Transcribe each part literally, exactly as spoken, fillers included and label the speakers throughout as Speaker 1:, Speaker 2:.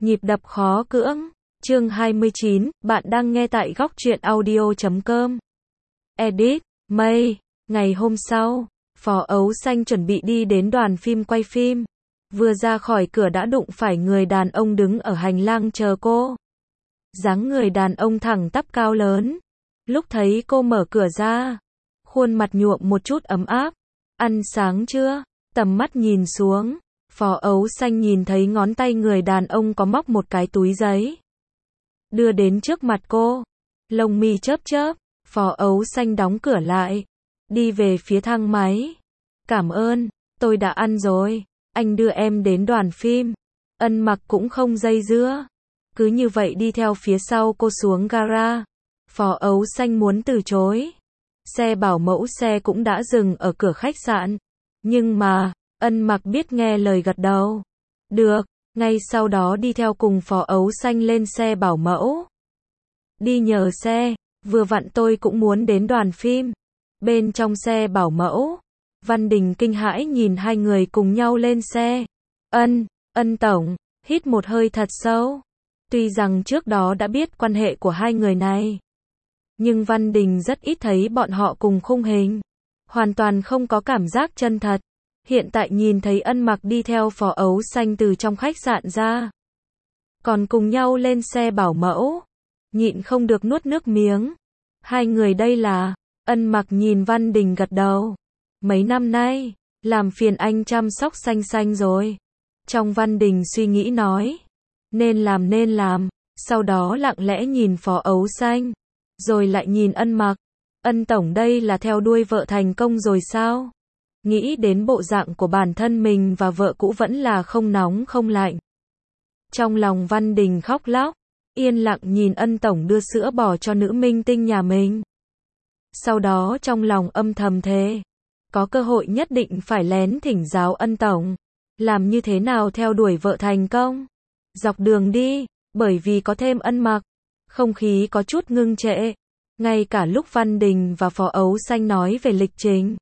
Speaker 1: Nhịp đập khó cưỡng. Chương hai mươi chín, bạn đang nghe tại góc truyện audio chấm com. Edit, May. Ngày hôm sau, Phó Ấu Xanh chuẩn bị đi đến đoàn phim quay phim. Vừa ra khỏi cửa đã đụng phải người đàn ông đứng ở hành lang chờ cô. Dáng người đàn ông thẳng tắp cao lớn. Lúc thấy cô mở cửa ra, khuôn mặt nhuộm một chút ấm áp. Ăn sáng chưa? Tầm mắt nhìn xuống, Phó Ấu Xanh nhìn thấy ngón tay người đàn ông có móc một cái túi giấy. Đưa đến trước mặt cô. Lông mi chớp chớp, Phó Ấu Xanh đóng cửa lại. Đi về phía thang máy. Cảm ơn, tôi đã ăn rồi. Anh đưa em đến đoàn phim. Ân Mặc cũng không dây dưa. Cứ như vậy đi theo phía sau cô xuống gara. Phó Ấu Xanh muốn từ chối. Xe bảo mẫu xe cũng đã dừng ở cửa khách sạn. Nhưng mà, Ân Mặc biết nghe lời gật đầu. Được, ngay sau đó đi theo cùng Phó Ấu Xanh lên xe bảo mẫu. Đi nhờ xe, vừa vặn tôi cũng muốn đến đoàn phim. Bên trong xe bảo mẫu, Văn Đình kinh hãi nhìn hai người cùng nhau lên xe. Ân, Ân tổng, hít một hơi thật sâu. Tuy rằng trước đó đã biết quan hệ của hai người này, nhưng Văn Đình rất ít thấy bọn họ cùng khung hình. Hoàn toàn không có cảm giác chân thật. Hiện tại nhìn thấy Ân Mặc đi theo Phó Ấu Xanh từ trong khách sạn ra, còn cùng nhau lên xe bảo mẫu, nhịn không được nuốt nước miếng. Hai người đây là... Ân Mặc nhìn Văn Đình gật đầu. Mấy năm nay, làm phiền anh chăm sóc Xanh Xanh rồi. Trong Văn Đình suy nghĩ nói, nên làm nên làm, sau đó lặng lẽ nhìn Phó Ấu Xanh, rồi lại nhìn Ân Mặc. Ân tổng đây là theo đuôi vợ thành công rồi sao? Nghĩ đến bộ dạng của bản thân mình và vợ cũ vẫn là không nóng không lạnh. Trong lòng Văn Đình khóc lóc, yên lặng nhìn Ân tổng đưa sữa bò cho nữ minh tinh nhà mình. Sau đó trong lòng âm thầm thề, có cơ hội nhất định phải lén thỉnh giáo Ân tổng, làm như thế nào theo đuổi vợ thành công. Dọc đường đi, bởi vì có thêm Ân Mặc, không khí có chút ngưng trệ. Ngay cả lúc Văn Đình và Phó Ấu Xanh nói về lịch trình,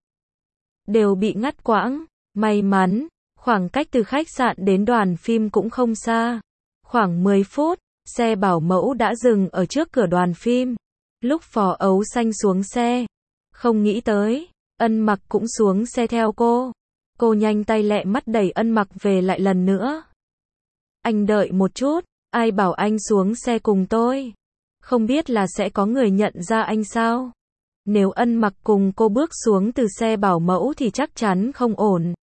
Speaker 1: đều bị ngắt quãng. May mắn, khoảng cách từ khách sạn đến đoàn phim cũng không xa. Khoảng mười phút, xe bảo mẫu đã dừng ở trước cửa đoàn phim. Lúc Phó Ấu Xanh xuống xe, không nghĩ tới, Ân Mặc cũng xuống xe theo cô. Cô nhanh tay lẹ mắt đẩy Ân Mặc về lại lần nữa. Anh đợi một chút, ai bảo anh xuống xe cùng tôi? Không biết là sẽ có người nhận ra anh sao? Nếu Ân Mặc cùng cô bước xuống từ xe bảo mẫu thì chắc chắn không ổn.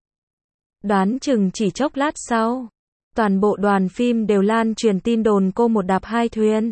Speaker 1: Đoán chừng chỉ chốc lát sau, toàn bộ đoàn phim đều lan truyền tin đồn cô một đạp hai thuyền.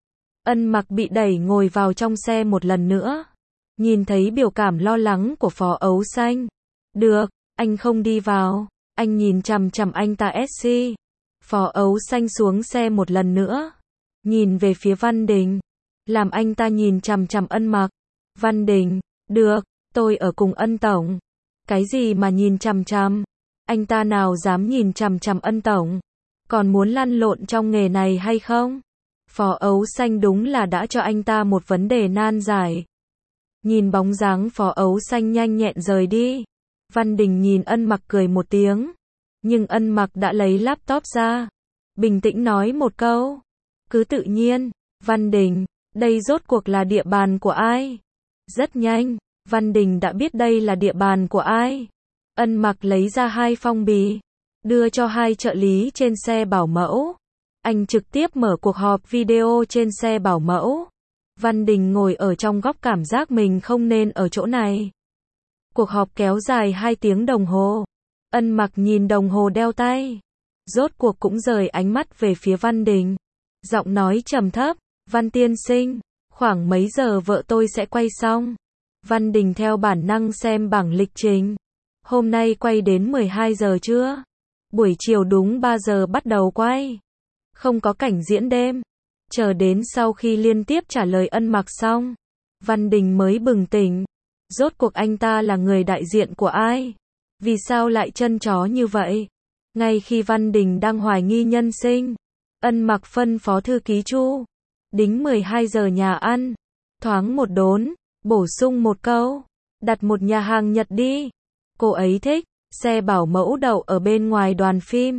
Speaker 1: Ân Mặc bị đẩy ngồi vào trong xe một lần nữa. Nhìn thấy biểu cảm lo lắng của Phó Ấu Xanh. Được, anh không đi vào. Anh nhìn chằm chằm anh ta ét xê. Phó Ấu Xanh xuống xe một lần nữa. Nhìn về phía Văn Đình. Làm anh ta nhìn chằm chằm Ân Mặc. Văn Đình, được, tôi ở cùng Ân tổng. Cái gì mà nhìn chằm chằm? Anh ta nào dám nhìn chằm chằm Ân tổng? Còn muốn lăn lộn trong nghề này hay không? Phó Ấu Xanh đúng là đã cho anh ta một vấn đề nan giải. Nhìn bóng dáng Phó Ấu Xanh nhanh nhẹn rời đi, Văn Đình nhìn Ân Mặc cười một tiếng. Nhưng Ân Mặc đã lấy laptop ra, bình tĩnh nói một câu. Cứ tự nhiên. Văn Đình, đây rốt cuộc là địa bàn của ai? Rất nhanh, Văn Đình đã biết đây là địa bàn của ai. Ân Mặc lấy ra hai phong bì, đưa cho hai trợ lý trên xe bảo mẫu. Anh trực tiếp mở cuộc họp video trên xe bảo mẫu. Văn Đình ngồi ở trong góc cảm giác mình không nên ở chỗ này. Cuộc họp kéo dài hai tiếng đồng hồ. Ân Mặc nhìn đồng hồ đeo tay, rốt cuộc cũng rời ánh mắt về phía Văn Đình. Giọng nói trầm thấp, Văn tiên sinh, khoảng mấy giờ vợ tôi sẽ quay xong? Văn Đình theo bản năng xem bảng lịch trình. Hôm nay quay đến mười hai giờ trưa. Buổi chiều đúng ba giờ bắt đầu quay. Không có cảnh diễn đêm. Chờ đến sau khi liên tiếp trả lời Ân Mặc xong, Văn Đình mới bừng tỉnh. Rốt cuộc anh ta là người đại diện của ai? Vì sao lại chân chó như vậy? Ngay khi Văn Đình đang hoài nghi nhân sinh, Ân Mặc phân phó thư ký Chu đính mười hai giờ nhà ăn. Thoáng một đốn, bổ sung một câu, đặt một nhà hàng Nhật đi. Cô ấy thích. Xe bảo mẫu đậu ở bên ngoài đoàn phim.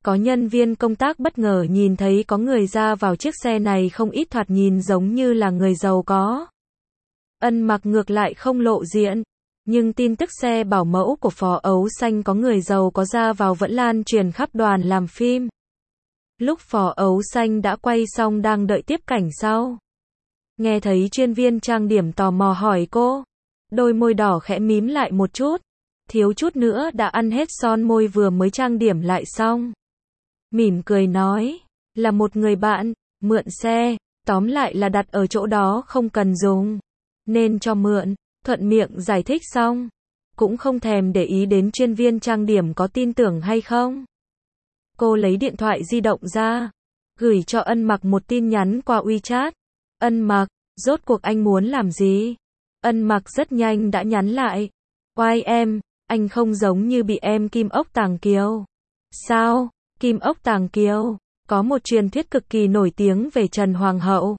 Speaker 1: Có nhân viên công tác bất ngờ nhìn thấy có người ra vào chiếc xe này không ít, thoạt nhìn giống như là người giàu có. Ân Mặc ngược lại không lộ diện, nhưng tin tức xe bảo mẫu của Phó Ấu Xanh có người giàu có ra vào vẫn lan truyền khắp đoàn làm phim. Lúc Phó Ấu Xanh đã quay xong đang đợi tiếp cảnh sau. Nghe thấy chuyên viên trang điểm tò mò hỏi cô, đôi môi đỏ khẽ mím lại một chút, thiếu chút nữa đã ăn hết son môi vừa mới trang điểm lại xong. Mỉm cười nói, là một người bạn, mượn xe, tóm lại là đặt ở chỗ đó không cần dùng, nên cho mượn, thuận miệng giải thích xong, cũng không thèm để ý đến chuyên viên trang điểm có tin tưởng hay không. Cô lấy điện thoại di động ra, gửi cho Ân Mặc một tin nhắn qua WeChat. Ân Mặc, rốt cuộc anh muốn làm gì? Ân Mặc rất nhanh đã nhắn lại. Oai em, anh không giống như bị em Kim Ốc Tàng Kiều. Sao? Kim Ốc Tàng Kiều? Có một truyền thuyết cực kỳ nổi tiếng về Trần Hoàng hậu.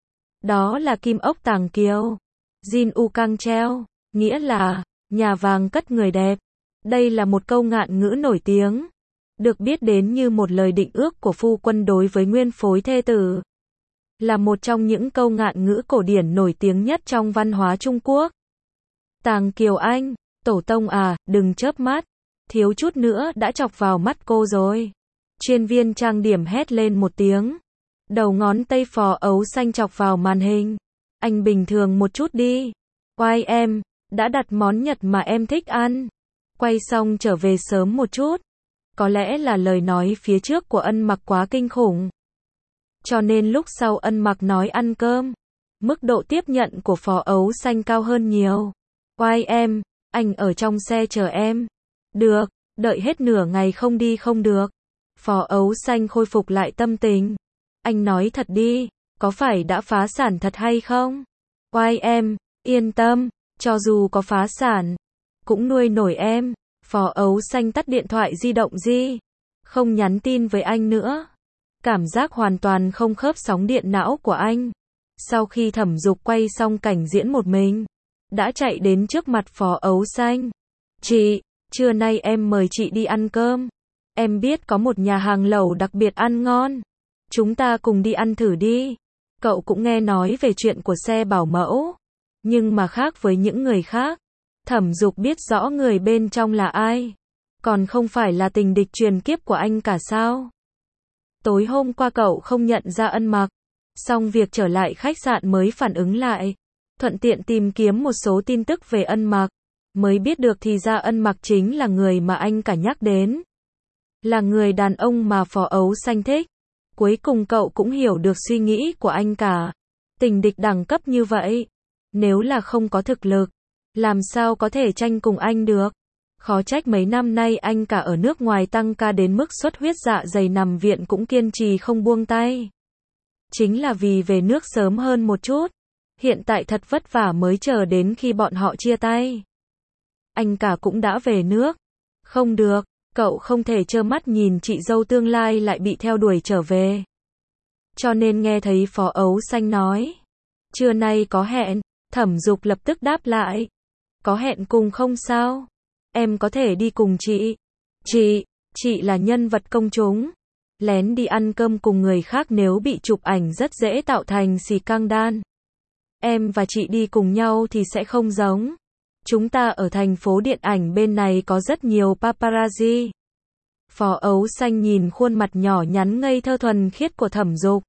Speaker 1: Đó là Kim Ốc Tàng Kiều. Jin U Cang Treo, nghĩa là nhà vàng cất người đẹp. Đây là một câu ngạn ngữ nổi tiếng, được biết đến như một lời định ước của phu quân đối với nguyên phối thê tử. Là một trong những câu ngạn ngữ cổ điển nổi tiếng nhất trong văn hóa Trung Quốc. Tàng Kiều anh, tổ tông à, đừng chớp mắt, thiếu chút nữa đã chọc vào mắt cô rồi. Chuyên viên trang điểm hét lên một tiếng. Đầu ngón tay Phó Ấu Xanh chọc vào màn hình. Anh bình thường một chút đi. Oai em, đã đặt món Nhật mà em thích ăn. Quay xong trở về sớm một chút. Có lẽ là lời nói phía trước của Ân Mặc quá kinh khủng. Cho nên lúc sau Ân Mặc nói ăn cơm, mức độ tiếp nhận của Phó Ấu Xanh cao hơn nhiều. Oai em, anh ở trong xe chờ em. Được, đợi hết nửa ngày không đi không được. Phó Ấu Xanh khôi phục lại tâm tình. Anh nói thật đi, có phải đã phá sản thật hay không? Oai em, yên tâm, cho dù có phá sản, cũng nuôi nổi em. Phó Ấu Xanh tắt điện thoại di động di, không nhắn tin với anh nữa. Cảm giác hoàn toàn không khớp sóng điện não của anh. Sau khi Thẩm Dục quay xong cảnh diễn một mình, đã chạy đến trước mặt Phó Ấu Xanh. Chị, trưa nay em mời chị đi ăn cơm. Em biết có một nhà hàng lẩu đặc biệt ăn ngon. Chúng ta cùng đi ăn thử đi. Cậu cũng nghe nói về chuyện của xe bảo mẫu. Nhưng mà khác với những người khác, Thẩm Dục biết rõ người bên trong là ai. Còn không phải là tình địch truyền kiếp của anh cả sao? Tối hôm qua cậu không nhận ra Ân Mặc. Xong việc trở lại khách sạn mới phản ứng lại. Thuận tiện tìm kiếm một số tin tức về Ân Mặc. Mới biết được thì ra Ân Mặc chính là người mà anh cả nhắc đến. Là người đàn ông mà Phó Ấu Xanh thích. Cuối cùng cậu cũng hiểu được suy nghĩ của anh cả. Tình địch đẳng cấp như vậy, nếu là không có thực lực, làm sao có thể tranh cùng anh được. Khó trách mấy năm nay anh cả ở nước ngoài tăng ca đến mức xuất huyết dạ dày nằm viện cũng kiên trì không buông tay. Chính là vì về nước sớm hơn một chút. Hiện tại thật vất vả mới chờ đến khi bọn họ chia tay. Anh cả cũng đã về nước. Không được, cậu không thể trơ mắt nhìn chị dâu tương lai lại bị theo đuổi trở về. Cho nên nghe thấy Phó Ấu Xanh nói, trưa nay có hẹn, Thẩm Dục lập tức đáp lại. Có hẹn cùng không sao? Em có thể đi cùng chị. Chị, chị là nhân vật công chúng. Lén đi ăn cơm cùng người khác nếu bị chụp ảnh rất dễ tạo thành xì căng đan. Em và chị đi cùng nhau thì sẽ không giống. Chúng ta ở thành phố điện ảnh bên này có rất nhiều paparazzi. Phó Ấu Xanh nhìn khuôn mặt nhỏ nhắn ngây thơ thuần khiết của Thẩm Dục.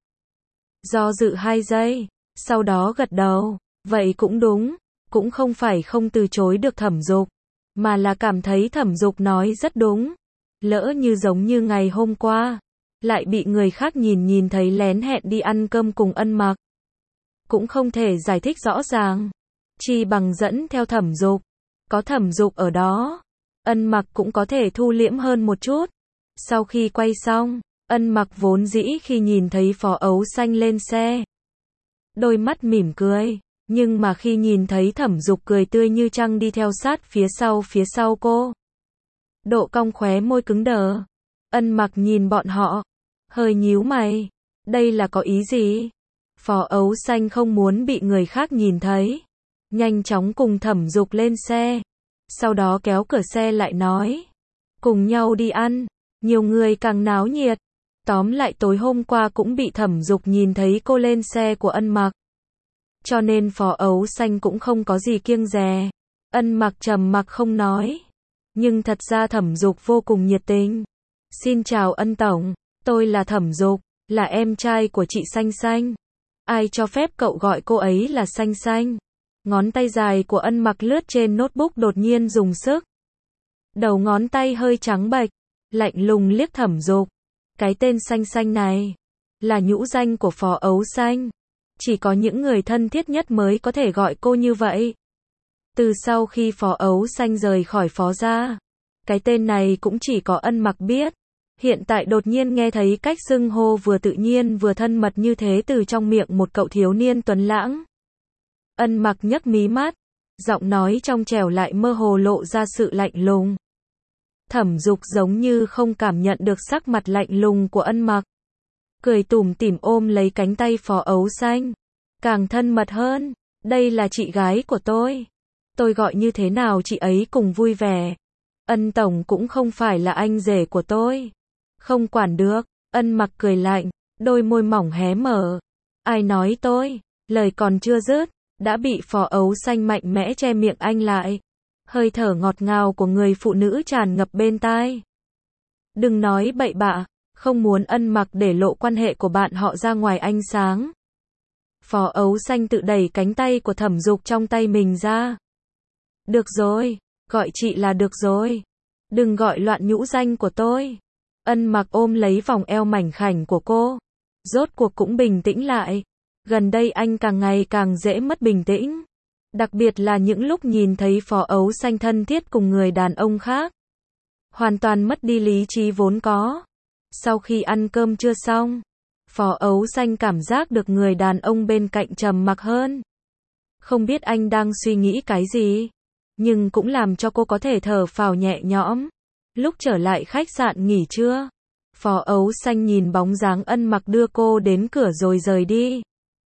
Speaker 1: Do dự hai giây, sau đó gật đầu. Vậy cũng đúng, cũng không phải không từ chối được Thẩm Dục, mà là cảm thấy Thẩm Dục nói rất đúng. Lỡ như giống như ngày hôm qua, lại bị người khác nhìn nhìn thấy lén hẹn đi ăn cơm cùng Ân Mặc. Cũng không thể giải thích rõ ràng. Chi bằng dẫn theo Thẩm Dục. Có Thẩm Dục ở đó, Ân Mặc cũng có thể thu liễm hơn một chút. Sau khi quay xong, Ân Mặc vốn dĩ khi nhìn thấy Phó Ấu Xanh lên xe, đôi mắt mỉm cười. Nhưng mà khi nhìn thấy Thẩm Dục cười tươi như trăng đi theo sát phía sau phía sau cô, độ cong khóe môi cứng đờ. Ân Mặc nhìn bọn họ, hơi nhíu mày. Đây là có ý gì? Phó Ấu Xanh không muốn bị người khác nhìn thấy, nhanh chóng cùng Thẩm Dục lên xe. Sau đó kéo cửa xe lại nói, cùng nhau đi ăn. Nhiều người càng náo nhiệt. Tóm lại tối hôm qua cũng bị Thẩm Dục nhìn thấy cô lên xe của Ân Mặc. Cho nên Phó Ấu Xanh cũng không có gì kiêng dè. Ân Mặc trầm mặc không nói. Nhưng thật ra Thẩm Dục vô cùng nhiệt tình. Xin chào Ân Tổng, tôi là Thẩm Dục, là em trai của chị Xanh Xanh. Ai cho phép cậu gọi cô ấy là Xanh Xanh? Ngón tay dài của Ân Mặc lướt trên notebook đột nhiên dùng sức. Đầu ngón tay hơi trắng bệch, lạnh lùng liếc Thẩm Dục. Cái tên Xanh Xanh này là nhũ danh của Phó Ấu Xanh. Chỉ có những người thân thiết nhất mới có thể gọi cô như vậy. Từ sau khi Phó Ấu Xanh rời khỏi Phó gia, cái tên này cũng chỉ có Ân Mặc biết. Hiện tại đột nhiên nghe thấy cách xưng hô vừa tự nhiên vừa thân mật như thế từ trong miệng một cậu thiếu niên tuấn lãng. Ân Mặc nhấc mí mắt, giọng nói trong trẻo lại mơ hồ lộ ra sự lạnh lùng. Thẩm Dục giống như không cảm nhận được sắc mặt lạnh lùng của Ân Mặc. Cười tủm tỉm ôm lấy cánh tay Phó Ấu Xanh. Càng thân mật hơn, đây là chị gái của tôi. Tôi gọi như thế nào chị ấy cùng vui vẻ. Ân Tổng cũng không phải là anh rể của tôi. Không quản được, Ân Mặc cười lạnh, đôi môi mỏng hé mở. Ai nói tôi, lời còn chưa dứt, đã bị Phó Ấu Xanh mạnh mẽ che miệng anh lại. Hơi thở ngọt ngào của người phụ nữ tràn ngập bên tai. Đừng nói bậy bạ, không muốn Ân Mặc để lộ quan hệ của bạn họ ra ngoài ánh sáng. Phó Ấu Xanh tự đẩy cánh tay của Thẩm Dục trong tay mình ra. Được rồi, gọi chị là được rồi. Đừng gọi loạn nhũ danh của tôi. Ân Mặc ôm lấy vòng eo mảnh khảnh của cô. Rốt cuộc cũng bình tĩnh lại. Gần đây anh càng ngày càng dễ mất bình tĩnh. Đặc biệt là những lúc nhìn thấy Phó Ấu Xanh thân thiết cùng người đàn ông khác. Hoàn toàn mất đi lý trí vốn có. Sau khi ăn cơm trưa xong, Phó Ấu Xanh cảm giác được người đàn ông bên cạnh trầm mặc hơn. Không biết anh đang suy nghĩ cái gì, nhưng cũng làm cho cô có thể thở phào nhẹ nhõm. Lúc trở lại khách sạn nghỉ trưa, Phó Ấu Xanh nhìn bóng dáng Ân Mặc đưa cô đến cửa rồi rời đi.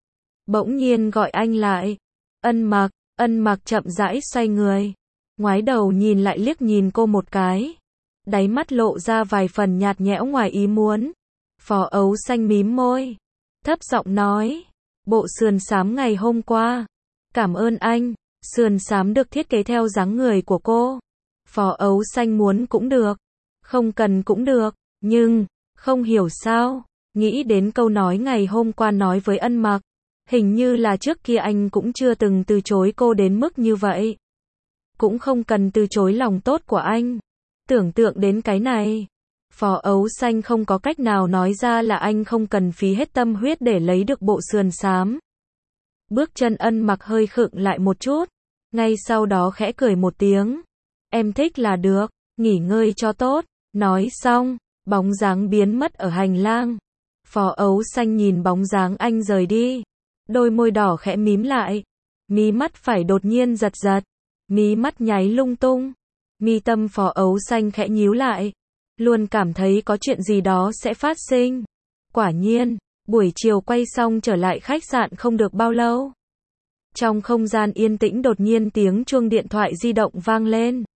Speaker 1: Bỗng nhiên gọi anh lại. Ân Mặc, Ân Mặc chậm rãi xoay người. Ngoái đầu nhìn lại liếc nhìn cô một cái. Đáy mắt lộ ra vài phần nhạt nhẽo ngoài ý muốn. Phó Ấu Xanh mím môi. Thấp giọng nói. Bộ sườn xám ngày hôm qua. Cảm ơn anh. Sườn xám được thiết kế theo dáng người của cô. Phó Ấu Xanh muốn cũng được. Không cần cũng được. Nhưng, không hiểu sao. Nghĩ đến câu nói ngày hôm qua nói với Ân Mặc. Hình như là trước kia anh cũng chưa từng từ chối cô đến mức như vậy. Cũng không cần từ chối lòng tốt của anh. Tưởng tượng đến cái này, Phó Ấu Xanh không có cách nào nói ra là anh không cần phí hết tâm huyết để lấy được bộ sườn xám. Bước chân Ân Mặc hơi khựng lại một chút, ngay sau đó khẽ cười một tiếng. Em thích là được, nghỉ ngơi cho tốt. Nói xong, bóng dáng biến mất ở hành lang. Phó Ấu Xanh nhìn bóng dáng anh rời đi. Đôi môi đỏ khẽ mím lại. Mí mắt phải đột nhiên giật giật. Mí mắt nháy lung tung. Mi tâm Phó Ấu Xanh khẽ nhíu lại. Luôn cảm thấy có chuyện gì đó sẽ phát sinh. Quả nhiên, buổi chiều quay xong trở lại khách sạn không được bao lâu. Trong không gian yên tĩnh đột nhiên tiếng chuông điện thoại di động vang lên.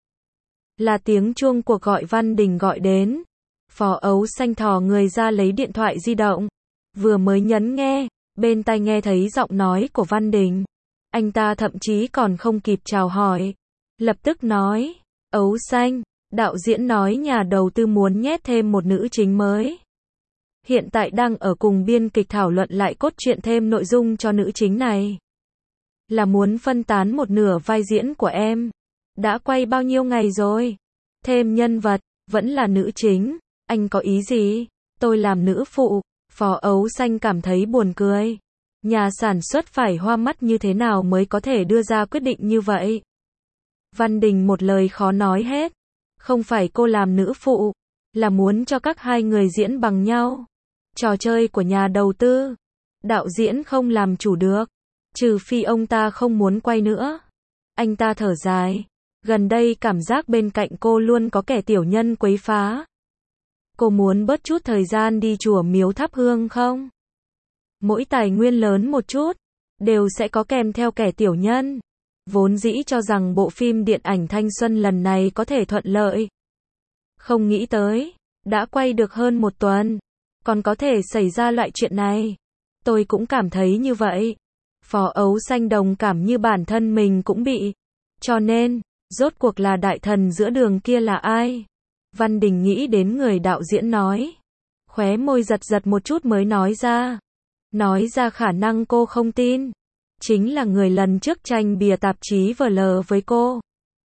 Speaker 1: Là tiếng chuông cuộc gọi Văn Đình gọi đến. Phó Ấu Xanh thò người ra lấy điện thoại di động. Vừa mới nhấn nghe, bên tai nghe thấy giọng nói của Văn Đình. Anh ta thậm chí còn không kịp chào hỏi. Lập tức nói, Ấu Xanh, đạo diễn nói nhà đầu tư muốn nhét thêm một nữ chính mới. Hiện tại đang ở cùng biên kịch thảo luận lại cốt truyện thêm nội dung cho nữ chính này. Là muốn phân tán một nửa vai diễn của em. Đã quay bao nhiêu ngày rồi? Thêm nhân vật, vẫn là nữ chính. Anh có ý gì? Tôi làm nữ phụ. Phó Ấu Xanh cảm thấy buồn cười. Nhà sản xuất phải hoa mắt như thế nào mới có thể đưa ra quyết định như vậy? Văn Đình một lời khó nói hết. Không phải cô làm nữ phụ, là muốn cho các hai người diễn bằng nhau. Trò chơi của nhà đầu tư. Đạo diễn không làm chủ được. Trừ phi ông ta không muốn quay nữa. Anh ta thở dài. Gần đây cảm giác bên cạnh cô luôn có kẻ tiểu nhân quấy phá. Cô muốn bớt chút thời gian đi chùa miếu thắp hương không? Mỗi tài nguyên lớn một chút, đều sẽ có kèm theo kẻ tiểu nhân. Vốn dĩ cho rằng bộ phim điện ảnh thanh xuân lần này có thể thuận lợi. Không nghĩ tới, Đã quay được hơn một tuần, còn có thể xảy ra loại chuyện này. Tôi cũng cảm thấy như vậy. Phó Ấu Xanh đồng cảm như bản thân mình cũng bị. Cho nên, rốt cuộc là đại thần giữa đường kia là ai? Văn Đình nghĩ đến người đạo diễn nói. Khóe môi giật giật một chút mới nói ra. Nói ra khả năng cô không tin. Chính là người lần trước tranh bìa tạp chí vờ lờ với cô.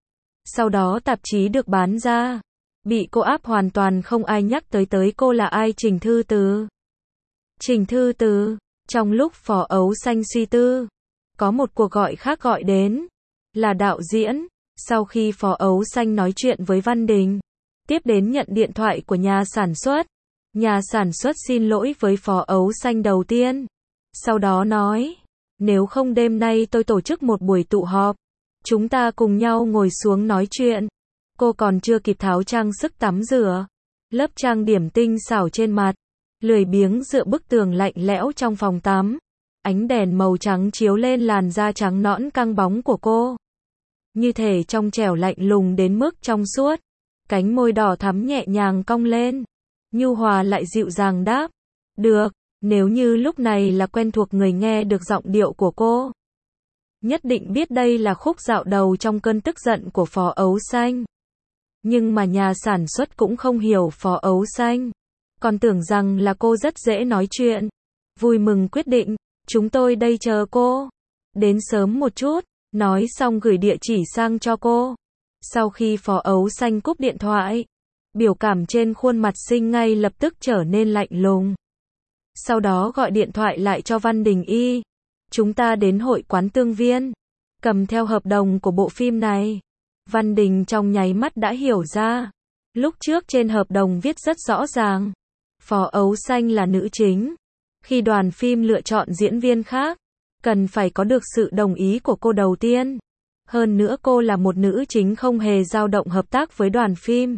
Speaker 1: Sau đó tạp chí được bán ra. Bị cô áp hoàn toàn không ai nhắc tới tới cô là ai. Trình Thư Từ. Trình Thư Từ. Trong lúc Phó Ấu Xanh suy tư, có một cuộc gọi khác gọi đến. Là đạo diễn. Sau khi Phó Ấu Xanh nói chuyện với Văn Đình, tiếp đến nhận điện thoại của nhà sản xuất. Nhà sản xuất xin lỗi với Phó Ấu Xanh đầu tiên. Sau đó nói, nếu không đêm nay tôi tổ chức một buổi tụ họp. Chúng ta cùng nhau ngồi xuống nói chuyện. Cô còn chưa kịp tháo trang sức tắm rửa. Lớp trang điểm tinh xảo trên mặt. Lười biếng dựa bức tường lạnh lẽo trong phòng tắm. Ánh đèn màu trắng chiếu lên làn da trắng nõn căng bóng của cô. Như thể trong trẻo lạnh lùng đến mức trong suốt. Cánh môi đỏ thắm nhẹ nhàng cong lên. Nhu hòa lại dịu dàng đáp. Được, nếu như lúc này là quen thuộc người nghe được giọng điệu của cô. Nhất định biết đây là khúc dạo đầu trong cơn tức giận của Phó Ấu Xanh. Nhưng mà nhà sản xuất cũng không hiểu Phó Ấu Xanh. Còn tưởng rằng là cô rất dễ nói chuyện. Vui mừng quyết định, chúng tôi đây chờ cô. Đến sớm một chút, nói xong gửi địa chỉ sang cho cô. Sau khi Phó Ấu Xanh cúp điện thoại, biểu cảm trên khuôn mặt xinh ngay lập tức trở nên lạnh lùng. Sau đó gọi điện thoại lại cho Văn Đình Y. Chúng ta đến hội quán Tương Viên. Cầm theo hợp đồng của bộ phim này. Văn Đình trong nháy mắt đã hiểu ra. Lúc trước trên hợp đồng viết rất rõ ràng. Phó Ấu Xanh là nữ chính. Khi đoàn phim lựa chọn diễn viên khác, cần phải có được sự đồng ý của cô đầu tiên. Hơn nữa cô là một nữ chính không hề dao động hợp tác với đoàn phim.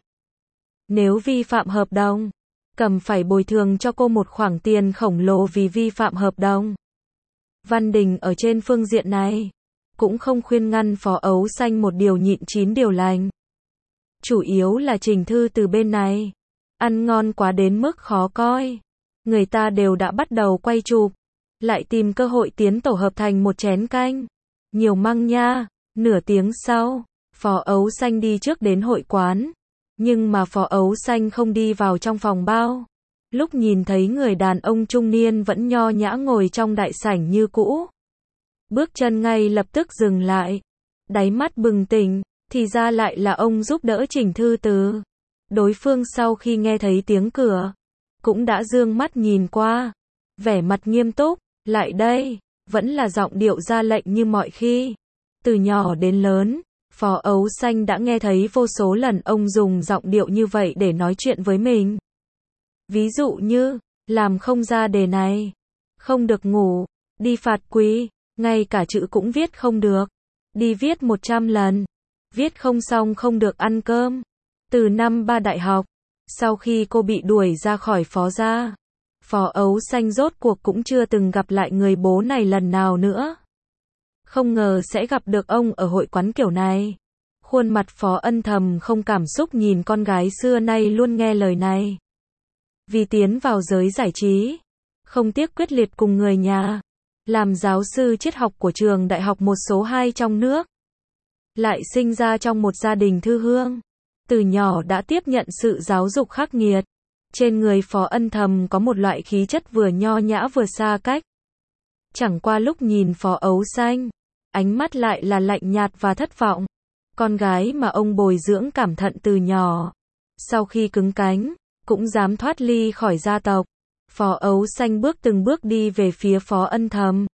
Speaker 1: Nếu vi phạm hợp đồng, Cầm phải bồi thường cho cô một khoản tiền khổng lồ vì vi phạm hợp đồng. Văn Đình ở trên phương diện này cũng không khuyên ngăn Phó Ấu Xanh một điều nhịn chín điều lành. Chủ yếu là Trình Thư Từ bên này ăn ngon quá đến mức khó coi. Người ta đều đã bắt đầu quay chụp, lại tìm cơ hội tiến tổ hợp thành một chén canh. Nhiều măng nha. Nửa tiếng sau, Phó Ấu Xanh đi trước đến hội quán. Nhưng mà Phó Ấu Xanh không đi vào trong phòng bao. Lúc nhìn thấy người đàn ông trung niên vẫn nho nhã ngồi trong đại sảnh như cũ, bước chân ngay lập tức dừng lại. Đáy mắt bừng tỉnh, thì ra lại là ông giúp đỡ Trình Thư Từ. Đối phương sau khi nghe thấy tiếng cửa, cũng đã dương mắt nhìn qua. Vẻ mặt nghiêm túc, lại đây, vẫn là giọng điệu ra lệnh như mọi khi. Từ nhỏ đến lớn, Phó Ấu Xanh đã nghe thấy vô số lần ông dùng giọng điệu như vậy để nói chuyện với mình. Ví dụ như, làm không ra đề này, không được ngủ, đi phạt quý, ngay cả chữ cũng viết không được, đi viết một trăm lần, viết không xong không được ăn cơm. Từ năm ba đại học, sau khi cô bị đuổi ra khỏi phó gia, Phó Ấu Xanh rốt cuộc cũng chưa từng gặp lại người bố này lần nào nữa. Không ngờ sẽ gặp được ông ở hội quán kiểu này. Khuôn mặt Phó Ân Thầm không cảm xúc nhìn con gái xưa nay luôn nghe lời này. Vì tiến vào giới giải trí, không tiếc quyết liệt cùng người nhà, làm giáo sư triết học của trường đại học một số hai trong nước. Lại sinh ra trong một gia đình thư hương. Từ nhỏ đã tiếp nhận sự giáo dục khắc nghiệt. Trên người Phó Ân Thầm có một loại khí chất vừa nho nhã vừa xa cách. Chẳng qua lúc nhìn Phó Ấu Xanh, ánh mắt lại là lạnh nhạt và thất vọng. Con gái mà ông bồi dưỡng cảm thận từ nhỏ, sau khi cứng cánh, cũng dám thoát ly khỏi gia tộc. Phó Ấu Xanh bước từng bước đi về phía Phó Ân Thầm.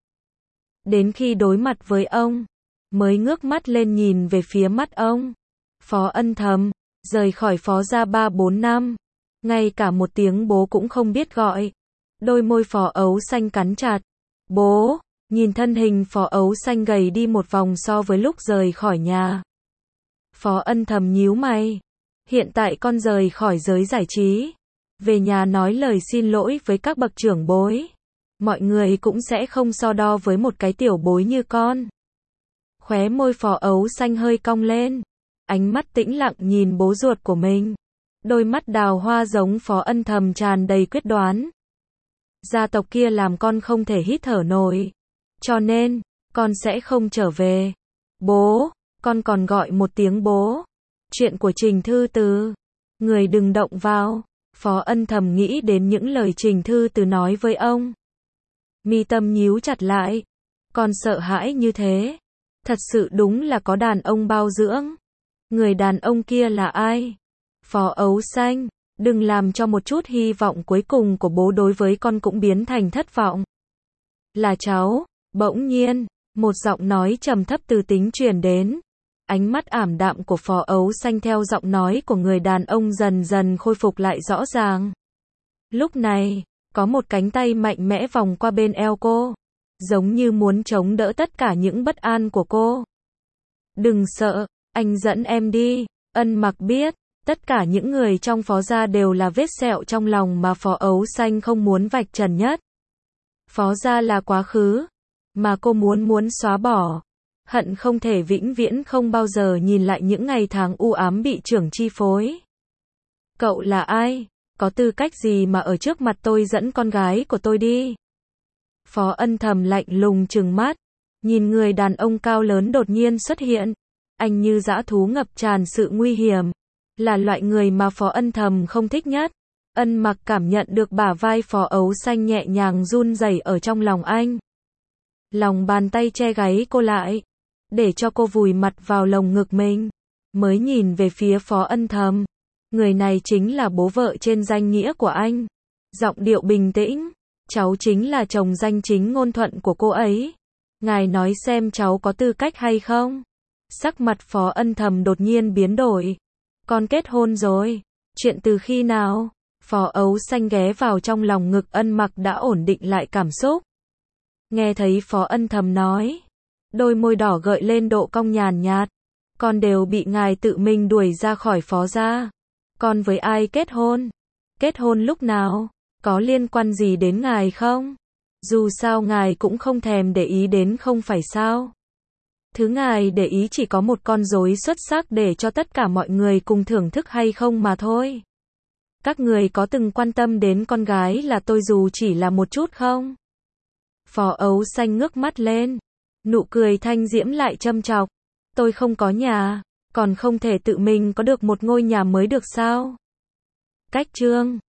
Speaker 1: Đến khi đối mặt với ông, mới ngước mắt lên nhìn về phía mắt ông. Phó Ân Thầm, rời khỏi phó gia ba bốn năm, ngay cả một tiếng bố cũng không biết gọi. Đôi môi Phó Ấu Xanh cắn chặt. Bố, nhìn thân hình Phó Ấu Xanh gầy đi một vòng so với lúc rời khỏi nhà. Phó Ân Thầm nhíu mày. Hiện tại con rời khỏi giới giải trí, về nhà nói lời xin lỗi với các bậc trưởng bối. Mọi người cũng sẽ không so đo với một cái tiểu bối như con. Khóe môi Phó Ấu Xanh hơi cong lên. Ánh mắt tĩnh lặng nhìn bố ruột của mình. Đôi mắt đào hoa giống Phó Ân Thầm tràn đầy quyết đoán. Gia tộc kia làm con không thể hít thở nổi. Cho nên, con sẽ không trở về. Bố, con còn gọi một tiếng bố. Chuyện của Trình Thư Từ. Người đừng động vào. Phó Ân Thầm nghĩ đến những lời Trình Thư Từ nói với ông. Mi tâm nhíu chặt lại. Con sợ hãi như thế. Thật sự đúng là có đàn ông bao dưỡng. Người đàn ông kia là ai? Phó Ấu Xanh, đừng làm cho một chút hy vọng cuối cùng của bố đối với con cũng biến thành thất vọng. Là cháu. Bỗng nhiên, một giọng nói trầm thấp từ tính truyền đến. Ánh mắt ảm đạm của Phó Ấu Xanh theo giọng nói của người đàn ông dần dần khôi phục lại rõ ràng. Lúc này, có một cánh tay mạnh mẽ vòng qua bên eo cô, giống như muốn chống đỡ tất cả những bất an của cô. Đừng sợ, anh dẫn em đi. Ân Mặc biết, tất cả những người trong Phó gia đều là vết sẹo trong lòng mà Phó Ấu Xanh không muốn vạch trần nhất. Phó gia là quá khứ, mà cô muốn muốn xóa bỏ. Hận không thể vĩnh viễn không bao giờ nhìn lại những ngày tháng u ám bị trưởng chi phối. Cậu là ai? Có tư cách gì mà ở trước mặt tôi dẫn con gái của tôi đi? Phó Ân Thầm lạnh lùng trừng mắt, nhìn người đàn ông cao lớn đột nhiên xuất hiện. Anh như dã thú ngập tràn sự nguy hiểm, là loại người mà Phó Ân Thầm không thích nhất. Ân Mặc cảm nhận được bả vai Phó Ấu Xanh nhẹ nhàng run rẩy ở trong lòng anh. Lòng bàn tay che gáy cô lại, để cho cô vùi mặt vào lồng ngực mình, mới nhìn về phía Phó Ân Thầm. Người này chính là bố vợ trên danh nghĩa của anh. Giọng điệu bình tĩnh, cháu chính là chồng danh chính ngôn thuận của cô ấy. Ngài nói xem cháu có tư cách hay không? Sắc mặt Phó Ân Thầm đột nhiên biến đổi. Con kết hôn rồi. Chuyện từ khi nào? Phó Ấu Xanh ghé vào trong lòng ngực Ân Mặc đã ổn định lại cảm xúc. Nghe thấy Phó Ân Thầm nói, đôi môi đỏ gợi lên độ cong nhàn nhạt. Con đều bị ngài tự mình đuổi ra khỏi Phó gia. Con với ai kết hôn? Kết hôn lúc nào? Có liên quan gì đến ngài không? Dù sao ngài cũng không thèm để ý đến không phải sao? Thứ ngài để ý chỉ có một con rối xuất sắc để cho tất cả mọi người cùng thưởng thức hay không mà thôi. Các người có từng quan tâm đến con gái là tôi dù chỉ là một chút không? Phó Ấu Xanh ngước mắt lên, nụ cười thanh diễm lại châm chọc. Tôi không có nhà, còn không thể tự mình có được một ngôi nhà mới được sao? Cách chương